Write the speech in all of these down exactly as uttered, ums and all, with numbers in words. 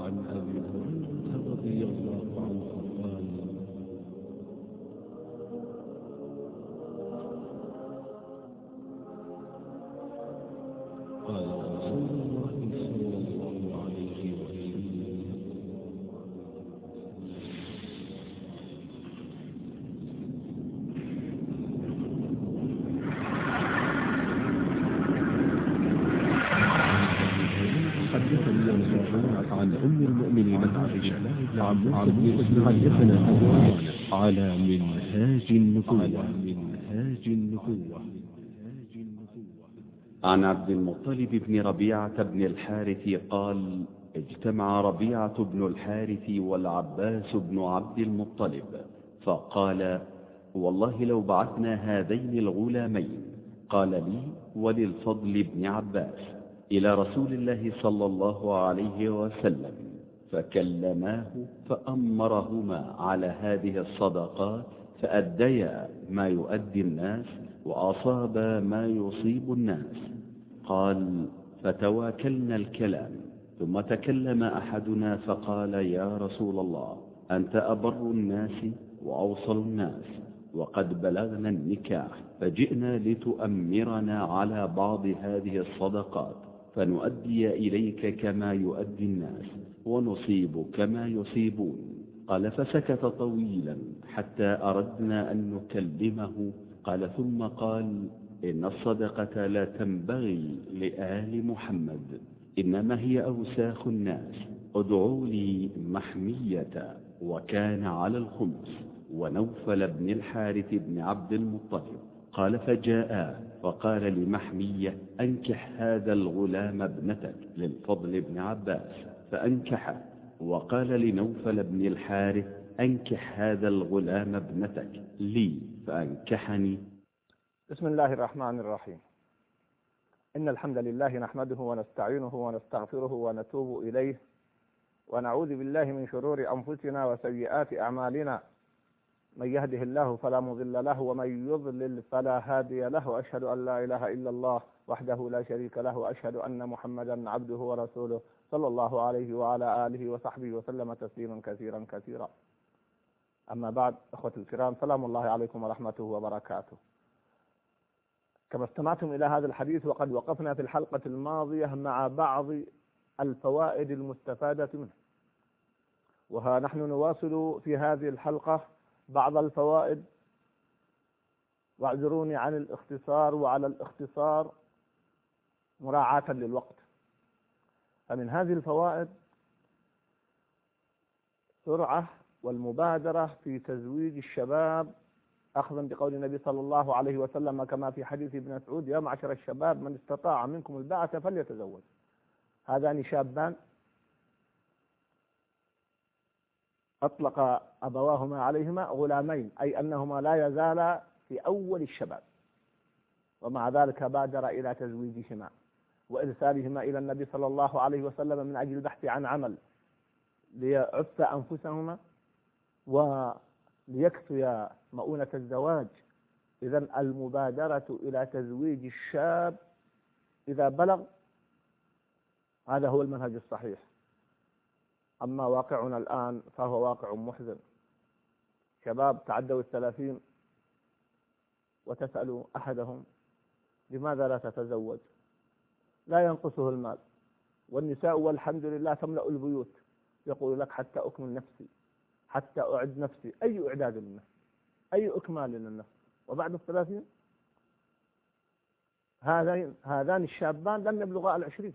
عن أبي هريرة رضي الله عنه قال قال رسول الله صلى الله عليه وسلم حدثني عن أم المؤمنين عائشة عن حدثنا أبوان على منهاج النبوة منهاج النبوة عن عبد المطلب بن ربيعة بن الحارث قال اجتمع ربيعة بن الحارث والعباس بن عبد المطلب فقال والله لو بعثنا هذين الغلامين قال لي وللفضل بن عباس إلى رسول الله صلى الله عليه وسلم فكلماه فأمرهما على هذه الصدقات فأديا ما يؤدي الناس وأصاب ما يصيب الناس. قال فتواكلنا الكلام ثم تكلم أحدنا فقال يا رسول الله أنت أبر الناس وأوصل الناس وقد بلغنا النكاح فجئنا لتؤمرنا على بعض هذه الصدقات فنؤدي إليك كما يؤدي الناس ونصيب كما يصيبون. قال فسكت طويلا حتى أردنا أن نكلمه. قال ثم قال إن الصدقة لا تنبغي لآل محمد إنما هي أوساخ الناس ادعوا لي محمية وكان على الخمس ونوفل بن الحارث بن عبد المطلب. قال فجاء فقال لمحمية أنكح هذا الغلام ابنتك للفضل بن عباس فأنكحه وقال لنوفل بن الحارث أنكح هذا الغلام ابنتك لي فأنكحني. بسم الله الرحمن الرحيم. إن الحمد لله نحمده ونستعينه ونستغفره ونتوب إليه ونعوذ بالله من شرور أنفسنا وسيئات أعمالنا من يهده الله فلا مضل له ومن يضلل فلا هادي له وأشهد أن لا إله إلا الله وحده لا شريك له وأشهد أن محمدا عبده ورسوله صلى الله عليه وعلى آله وصحبه وسلم تسليما كثيرا كثيرا. أما بعد أخوتي الكرام سلام الله عليكم ورحمته وبركاته. كما استمعتم إلى هذا الحديث وقد وقفنا في الحلقة الماضية مع بعض الفوائد المستفادة منه، وها نحن نواصل في هذه الحلقة بعض الفوائد، واعذروني عن الاختصار وعلى الاختصار مراعاة للوقت. فمن هذه الفوائد سرعة والمبادرة في تزويج الشباب أخذا بقول النبي صلى الله عليه وسلم كما في حديث ابن مسعود يا معشر الشباب من استطاع منكم الباءة فليتزوج. هذان شابان أطلق أبواهما عليهما غلامين، أي أنهما لا يزالا في أول الشباب، ومع ذلك بادر إلى تزويجهما وإرسالهما إلى النبي صلى الله عليه وسلم من أجل البحث عن عمل ليعف أنفسهما وليكفي مؤونة الزواج. إذن المبادرة إلى تزويج الشاب إذا بلغ هذا هو المنهج الصحيح. أما واقعنا الآن فهو واقع محزن. شباب تعدوا الثلاثين وتسأل أحدهم لماذا لا تتزوج؟ لا ينقصه المال، والنساء والحمد لله تملأ البيوت، يقول لك حتى أكمل نفسي، حتى أعد نفسي. أي إعداد للنفس؟ أي إكمال للنفس؟ وبعد الثلاثين هذان هذان الشابان لم يبلغا العشرين.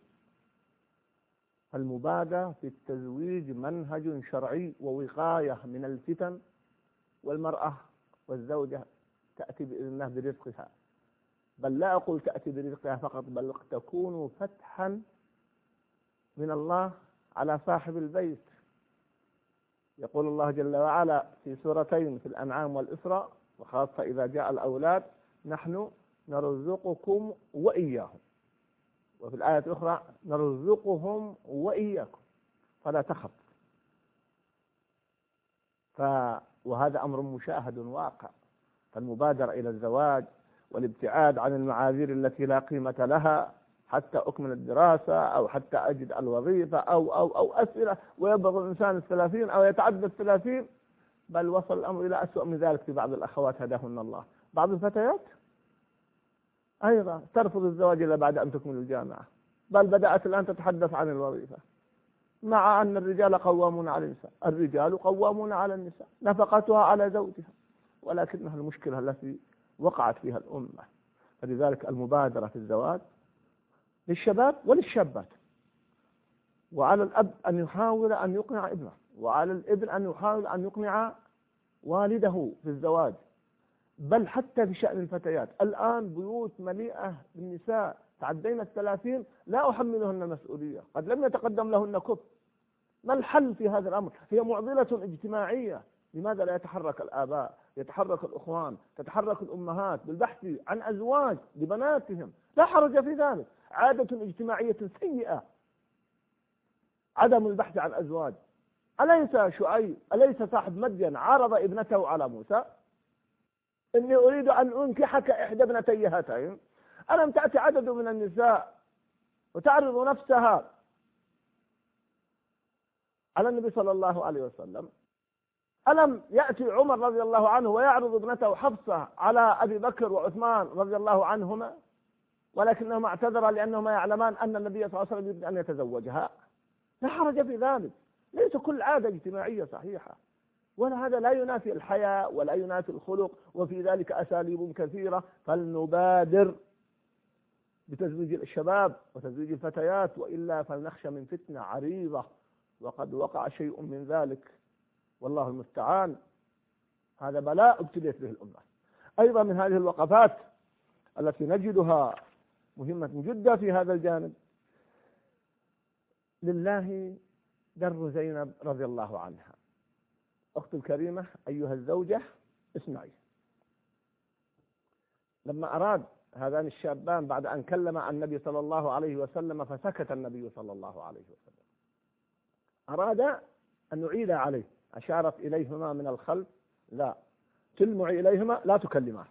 المبادرة في التزويج منهج شرعي ووقاية من الفتن، والمرأة والزوجة تأتي بإذن الله برزقها، بل لا أقول تأتي برزقها فقط، بل تكون فتحا من الله على صاحب البيت. يقول الله جل وعلا في سورتين في الأنعام والإسراء، وخاصة إذا جاء الأولاد نحن نرزقكم وإياهم، وفي الآية الأخرى نرزقهم وإياكم فلا تخف. ف... وهذا أمر مشاهد واقع. فالمبادرة إلى الزواج والابتعاد عن المعاذير التي لا قيمة لها حتى أكمل الدراسة أو حتى أجد الوظيفة أو أو أو أسئلة، ويبلغ الإنسان الثلاثين أو يتعدى الثلاثين، بل وصل الأمر إلى أسوأ من ذلك في بعض الأخوات هداهن الله. بعض الفتيات أيضا ترفض الزواج إلا بعد أن تكمل الجامعة، بل بدأت الآن تتحدث عن الوظيفة، مع أن الرجال قوامون على النساء، الرجال قوامون على النساء، نفقتها على زوجها، ولكنها المشكلة التي وقعت فيها الأمة. فلذلك المبادرة في الزواج للشباب وللشابات، وعلى الأب أن يحاول أن يقنع ابنه، وعلى الابن أن يحاول أن يقنع والده في الزواج. بل حتى في شأن الفتيات، الآن بيوت مليئة بالنساء تعدينا الثلاثين لا أحملهن مسؤولية، قد لم يتقدم لهن كف. ما الحل في هذا الأمر؟ هي معضلة اجتماعية. لماذا لا يتحرك الآباء، يتحرك الأخوان، تتحرك الأمهات بالبحث عن أزواج لبناتهم؟ لا حرج في ذلك، عادة اجتماعية سيئة عدم البحث عن أزواج. أليس شعيب، أليس صاحب مدين عرض ابنته على موسى إني أريد أن أنكحك إحدى ابنتي هاتين؟ ألم تأتي عدد من النساء وتعرض نفسها على النبي صلى الله عليه وسلم؟ ألم يأتي عمر رضي الله عنه ويعرض ابنته حفصة على أبي بكر وعثمان رضي الله عنهما، ولكنهما اعتذرا لأنهما يعلمان أن النبي صلى الله عليه وسلم يريد أن يتزوجها؟ لا حرج في ذلك، ليس كل عادة اجتماعية صحيحة، ولا هذا لا ينافي الحياء ولا ينافي الخلق، وفي ذلك أساليب كثيرة. فلنبادر بتزويج الشباب وتزويج الفتيات، وإلا فلنخشى من فتنة عريضة، وقد وقع شيء من ذلك والله المستعان. هذا بلاء ابتليت به الأمة. أيضا من هذه الوقفات التي نجدها مهمة جدا في هذا الجانب، لله در زينب رضي الله عنها. أخت الكريمة أيها الزوجة اسمعي، لما أراد هذان الشابان بعد أن كلم عن النبي صلى الله عليه وسلم فسكت النبي صلى الله عليه وسلم، أراد أن نعيد عليه، أشارت إليهما من الخلف لا تلمعي إليهما لا تكلماه.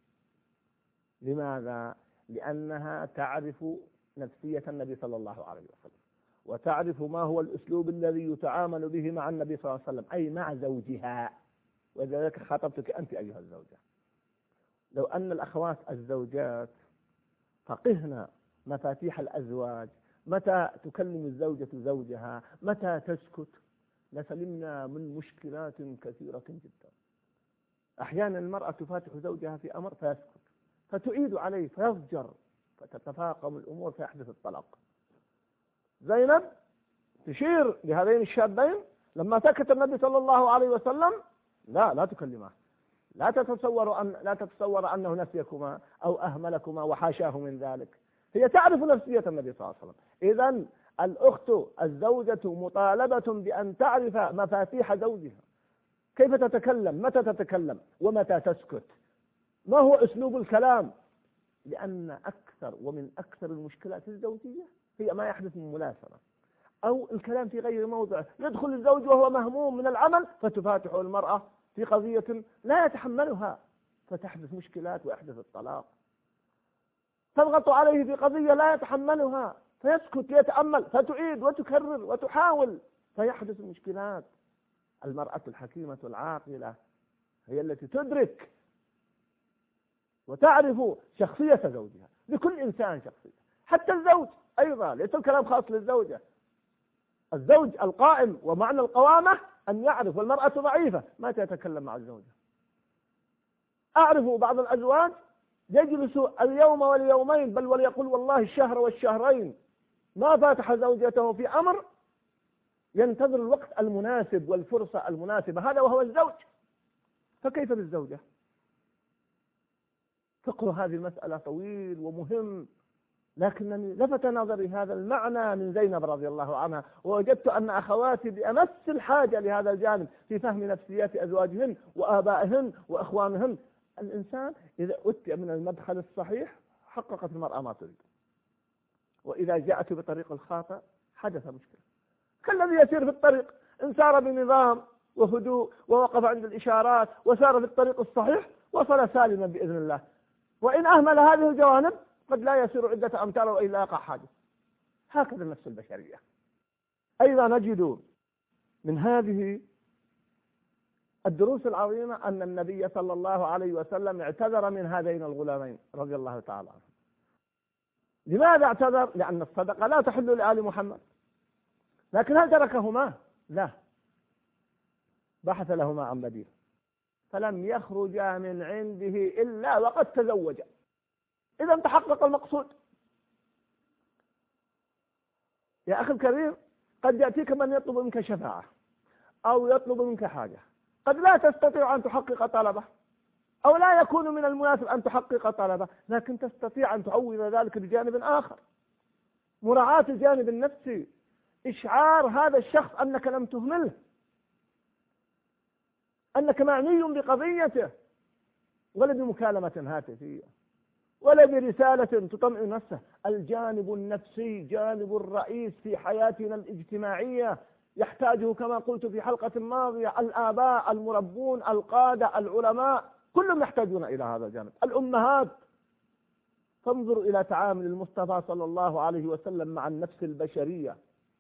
لماذا؟ لأنها تعرف نفسية النبي صلى الله عليه وسلم، وتعرف ما هو الأسلوب الذي يتعامل به مع النبي صلى الله عليه وسلم، أي مع زوجها. وذلك خاطبتك أنت أيها الزوجة. لو أن الأخوات الزوجات فقهنا مفاتيح الأزواج، متى تكلم الزوجة زوجها، متى تسكت، لسلمنا من مشكلات كثيرة جدا. أحيانا المرأة تفاتح زوجها في أمر فيسكت، فتعيد عليه فيضجر، فتتفاقم الأمور فيحدث الطلاق. زينب تشير لهذين الشابين لما سكت النبي صلى الله عليه وسلم لا لا تكلماه، لا تتصور أن لا تتصور أنه نسيكما أو أهملكما وحاشاه من ذلك. هي تعرف نفسية النبي صلى الله عليه وسلم. إذن الأخت الزوجة مطالبة بأن تعرف مفاتيح زوجها، كيف تتكلم، متى تتكلم، ومتى تسكت، ما هو أسلوب الكلام. لأن أكثر ومن أكثر المشكلات الزوجية هي ما يحدث من ملاسمة أو الكلام في غير موضعه. يدخل الزوج وهو مهموم من العمل فتفاتحه المرأة في قضية لا يتحملها، فتحدث مشكلات ويحدث الطلاق. تضغط عليه في قضية لا يتحملها فيسكت ليتأمل، فتعيد وتكرر وتحاول فيحدث المشكلات. المرأة الحكيمة العاقلة هي التي تدرك وتعرف شخصية زوجها. لكل إنسان شخصية، حتى الزوج أيضا، ليس الكلام خاص للزوجة. الزوج القائم ومعنى القوامة أن يعرف، والمرأة ضعيفة ما تتكلم مع الزوجة. أعرف بعض الأزواج يجلس اليوم واليومين بل وليقول والله الشهر والشهرين ما فاتح زوجته في أمر، ينتظر الوقت المناسب والفرصة المناسبة، هذا وهو الزوج. فكيف بالزوجة؟ فقه هذه المسألة طويل ومهم، لكنني لفت نظري هذا المعنى من زينب رضي الله عنها، ووجدت أن أخواتي بأمس الحاجة لهذا الجانب في فهم نفسيات أزواجهن وآبائهن وإخوانهن. الإنسان إذا أتي من المدخل الصحيح حققت المرأة ما تريد، وإذا جاءت بطريق الخاطئ حدث مشكلة. كالذي يسير في الطريق إن سار بنظام وهدوء ووقف عند الإشارات وسار في الطريق الصحيح وصل سالما بإذن الله، وإن أهمل هذه الجوانب قد لا يسير عدة أمتار وإلا يقع حادث. هكذا النفس البشرية. أيضا نجد من هذه الدروس العظيمة أن النبي صلى الله عليه وسلم اعتذر من هذين الغلامين رضي الله تعالى عنهم. لماذا اعتذر؟ لأن الصدقة لا تحل لآل محمد. لكن هل تركهما؟ لا، بحث لهما عن بديل، فلم يخرجا من عنده إلا وقد تزوجا. إذا تحقق المقصود. يا أخي الكريم، قد يأتيك من يطلب منك شفاعة أو يطلب منك حاجة، قد لا تستطيع أن تحقق طلبه، أو لا يكون من المناسب أن تحقق طلبه، لكن تستطيع أن تعوض ذلك بجانب آخر، مراعاة الجانب النفسي، إشعار هذا الشخص أنك لم تهمله، أنك معني بقضيته، ولا بمكالمة هاتفية ولا برسالة تطمئن نفسه. الجانب النفسي جانب الرئيس في حياتنا الاجتماعية، يحتاجه كما قلت في حلقة ماضية الآباء، المربون، القادة، العلماء، كلهم يحتاجون إلى هذا الجانب. الأمهات، فانظر إلى تعامل المصطفى صلى الله عليه وسلم مع النفس البشرية.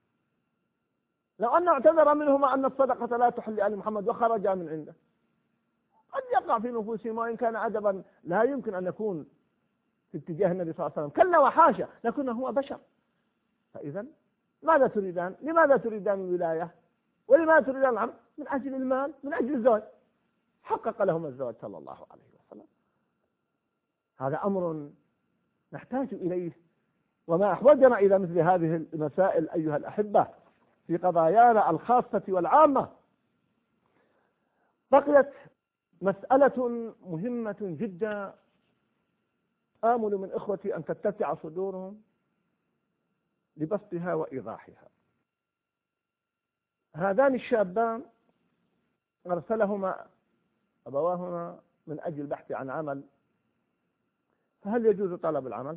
لو أن اعتذر منهما أن الصدقة لا تحل لآل محمد وخرجا من عنده، قد يقع في نفوسهم، وإن كان أدبا لا يمكن أن يكون في اتجاه النبي صلى الله عليه وسلم، كلا وحاشا، لكنه هو بشر. فإذا ماذا تريدان؟ لماذا تريدان الولاية؟ ولماذا تريدان العمل؟ من أجل المال، من أجل الزواج. حقق لهم الزواج صلى الله عليه وسلم. هذا أمر نحتاج إليه، وما أحوجنا إلى مثل هذه المسائل أيها الأحبة في قضايانا الخاصة والعامة. بقيت مسألة مهمة جدا، آمل من إخوتي أن تتسع صدورهم لبسطها وإيضاحها. هذان الشابان أرسلهما أبواهما من أجل البحث عن عمل، فهل يجوز طلب العمل؟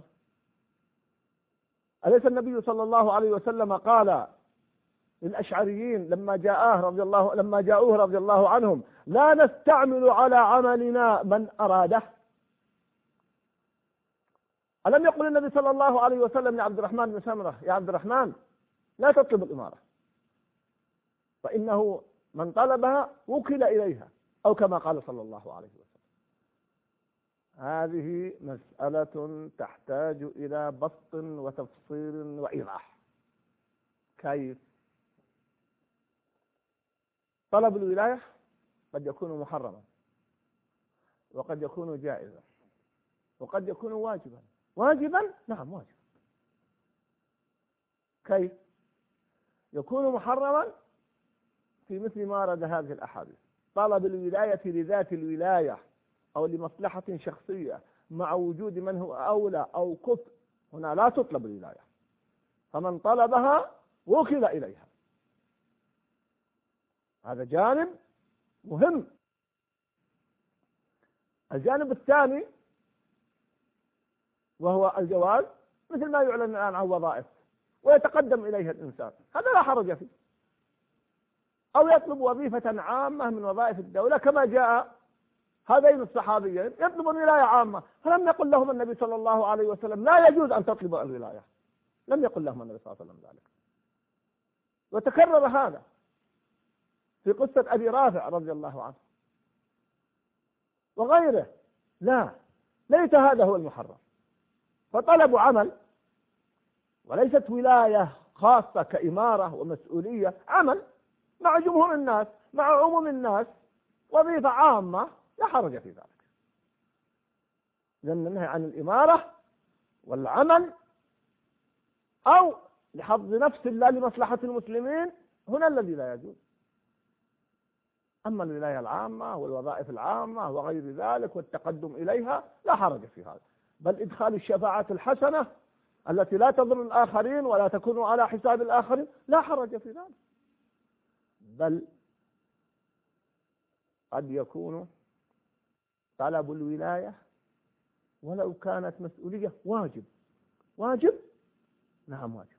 أليس النبي صلى الله عليه وسلم قال للأشعريين لما جاءه رضي الله لما جاءوه رضي الله عنهم: لا نستعمل على عملنا من أراده؟ ألم يقل النبي صلى الله عليه وسلم لعبد الرحمن بن سمرة: يا عبد الرحمن لا تطلب الإمارة، فإنه من طلبها وكل إليها، أو كما قال صلى الله عليه وسلم. هذه مسألة تحتاج إلى بسط وتفصيل وإيضاح. كيف؟ طلب الولاية قد يكون محرما، وقد يكون جائزا، وقد يكون واجبا. واجبا؟ نعم واجب. كيف؟ يكون محرما في مثل ما رد هذه الأحاديث: طلب الولاية لذات الولاية أو لمصلحة شخصية مع وجود من هو أولى أو كفء، هنا لا تطلب الولاية، فمن طلبها وكل إليها. هذا جانب مهم. الجانب الثاني وهو الجواز، مثل ما يعلن الآن عن وظائف ويتقدم إليها الإنسان، هذا لا حرج فيه، أو يطلب وظيفة عامة من وظائف الدولة كما جاء هذين الصحابيين يطلبون ولاية عامة، فلم يقل لهم النبي صلى الله عليه وسلم لا يجوز أن تطلب الولاية، لم يقل لهم النبي صلى الله عليه وسلم ذلك. وتكرر هذا في قصة أبي رافع رضي الله عنه وغيره. لا، ليس هذا هو المحرم. فطلب عمل وليست ولاية خاصة كإمارة ومسؤولية، عمل مع جمهور الناس، مع عموم الناس، وظيفة عامة، لا حرج في ذلك. لأن النهي عن الإمارة والعمل أو لحظ نفس الله لمصلحة المسلمين هنا الذي لا يجوز. أما الولاية العامة والوظائف العامة وغير ذلك والتقدم إليها لا حرج في هذا، بل إدخال الشفاعات الحسنة التي لا تضر الآخرين ولا تكون على حساب الآخرين لا حرج في ذلك. بل قد يكون طلب الولاية ولو كانت مسؤولية واجب. واجب؟ نعم واجب.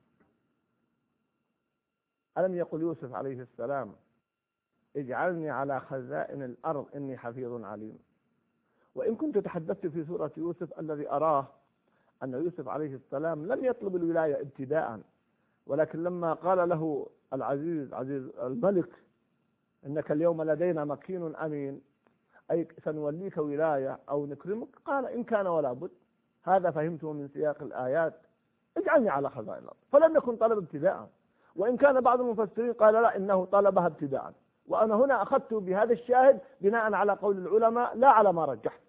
ألم يقل يوسف عليه السلام: اجعلني على خزائن الأرض إني حفيظ عليم؟ وإن كنت تحدثت في سورة يوسف الذي أراه أن يوسف عليه السلام لم يطلب الولاية ابتداء، ولكن لما قال له العزيز عزيز الملك إنك اليوم لدينا مكين أمين، أي سنوليك ولاية أو نكرمك، قال إن كان ولا بد، هذا فهمته من سياق الآيات، اجعلني على خزائن الأرض. فلم يكن طلب ابتداء، وإن كان بعض المفسرين قال لا، إنه طلبها ابتداء. وأنا هنا أخذت بهذا الشاهد بناء على قول العلماء لا على ما رجحت.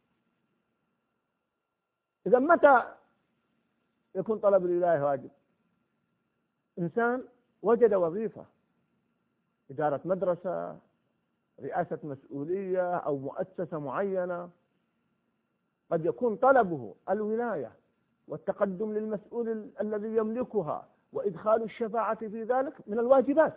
إذا متى يكون طلب الولاية واجب؟ إنسان وجد وظيفة، إدارة مدرسة، رئاسة مسؤولية أو مؤسسة معينة، قد يكون طلبه الولاية والتقدم للمسؤول الذي يملكها وإدخال الشفاعة في ذلك من الواجبات،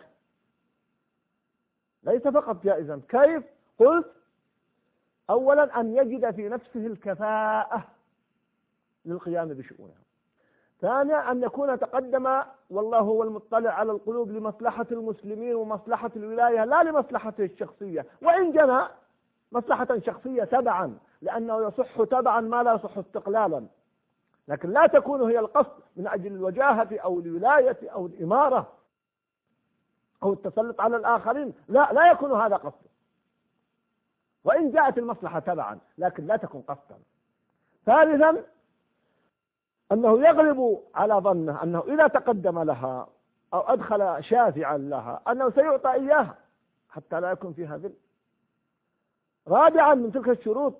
ليس فقط جائزا. كيف؟ قلت أولا أن يجد في نفسه الكفاءة للقيام بشؤونها. ثانيا أن يكون تقدم والله هو المطلع على القلوب لمصلحة المسلمين ومصلحة الولاية لا لمصلحته الشخصية، وإن جنى مصلحة شخصية تبعا، لأنه يصح تبعا ما لا يصح استقلالا، لكن لا تكون هي القصد من أجل الوجاهة أو الولاية أو الإمارة أو التسلط على الآخرين، لا لا يكون هذا قصدا، وإن جاءت المصلحة تبعا لكن لا تكون قصدا. ثالثا أنه يغلب على ظنه أنه إذا تقدم لها أو أدخل شافعا لها أنه سيعطى إياها حتى لا يكون فيها ذل. رابعا من تلك الشروط،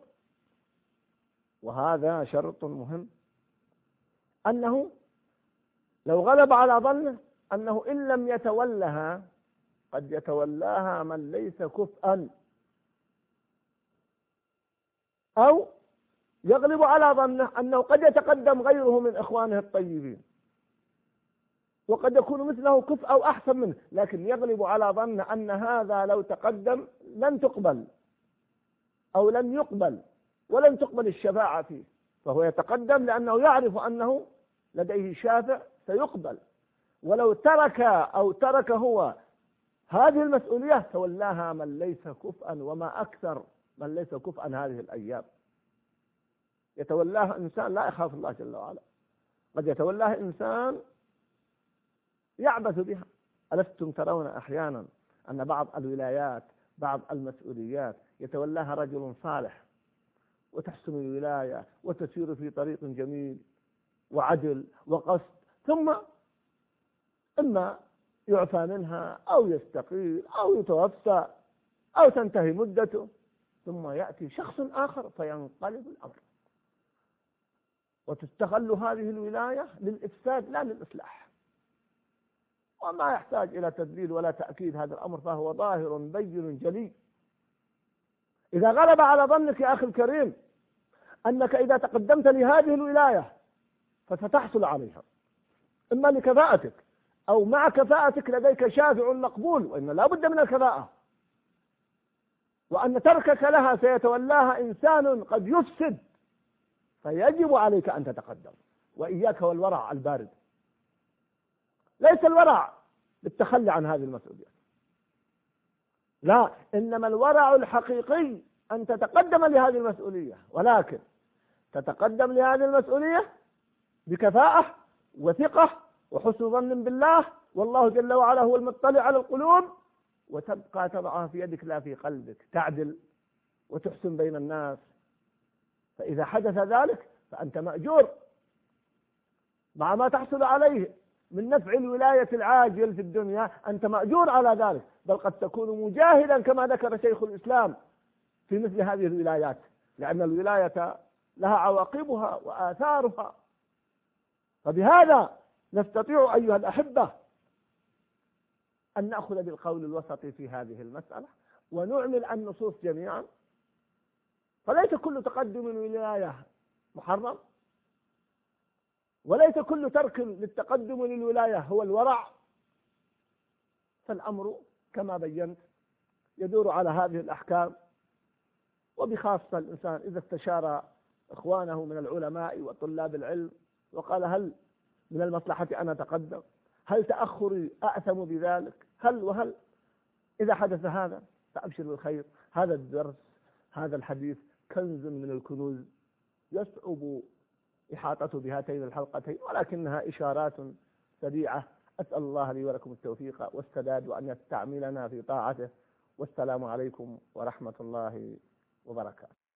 وهذا شرط مهم، أنه لو غلب على ظنه أنه إن لم يتولها قد يتولاها من ليس كفءا، أو يغلب على ظنه أنه قد يتقدم غيره من إخوانه الطيبين وقد يكون مثله كفء أو أحسن منه، لكن يغلب على ظنه أن هذا لو تقدم لن تقبل أو لن يقبل ولن تقبل الشفاعة فيه، فهو يتقدم لأنه يعرف أنه لديه شافع سيقبل، ولو ترك أو ترك هو هذه المسؤولية تولاها من ليس كفءا، وما أكثر من ليس كفءا هذه الأيام. يتولاها إنسان لا يخاف الله جل وعلا، قد يتولاها إنسان يعبث بها. ألستم ترون أحيانا أن بعض الولايات بعض المسؤوليات يتولاها رجل صالح وتحسن الولاية وتسير في طريق جميل وعدل وقصد، ثم إما يعفى منها أو يستقيل أو يتوفى أو تنتهي مدته، ثم يأتي شخص آخر فينقلب الأمر، وتستغل هذه الولاية للإفساد لا للإصلاح، وما يحتاج إلى تدليل ولا تأكيد هذا الأمر، فهو ظاهر بين جلي. إذا غلب على ظنك يا أخي الكريم أنك إذا تقدمت لهذه الولاية فستحصل عليها، إما لكفاءتك أو مع كفاءتك لديك شافع مقبول، وإن لا بد من الكفاءة، وأن تركك لها سيتولاها إنسان قد يفسد، فيجب عليك أن تتقدم. وإياك والورع البارد، ليس الورع بالتخلي عن هذه المسؤوليات، لا، إنما الورع الحقيقي أن تتقدم لهذه المسؤولية، ولكن تتقدم لهذه المسؤولية بكفاءة وثقة وحسن ظن بالله، والله جل وعلا هو المطلع على القلوب، وتبقى تضعها في يدك لا في قلبك، تعدل وتحسن بين الناس. فإذا حدث ذلك فأنت مأجور مع ما تحصل عليه من نفع الولاية العاجل في الدنيا، أنت مأجور على ذلك، بل قد تكون مجاهدا كما ذكر شيخ الإسلام في مثل هذه الولايات، لأن الولاية لها عواقبها وآثارها. فبهذا نستطيع أيها الأحبة أن نأخذ بالقول الوسط في هذه المسألة ونعمل النصوص جميعا، فليس كل تقدم الولاية محرم، وليس كل ترك للتقدم للولاية هو الورع، فالأمر كما بينت يدور على هذه الأحكام. وبخاصة الإنسان إذا استشار إخوانه من العلماء وطلاب العلم وقال هل من المصلحة أن أتقدم، هل تأخري أأثم بذلك، هل وهل، إذا حدث هذا فأبشر بالخير. هذا الدرس هذا الحديث كنز من الكنوز، يصعب إحاطة بهاتين الحلقتين، ولكنها إشارات سريعة. أسأل الله لي ولكم التوفيق والسداد وأن يستعملنا في طاعته. والسلام عليكم ورحمة الله وبركاته.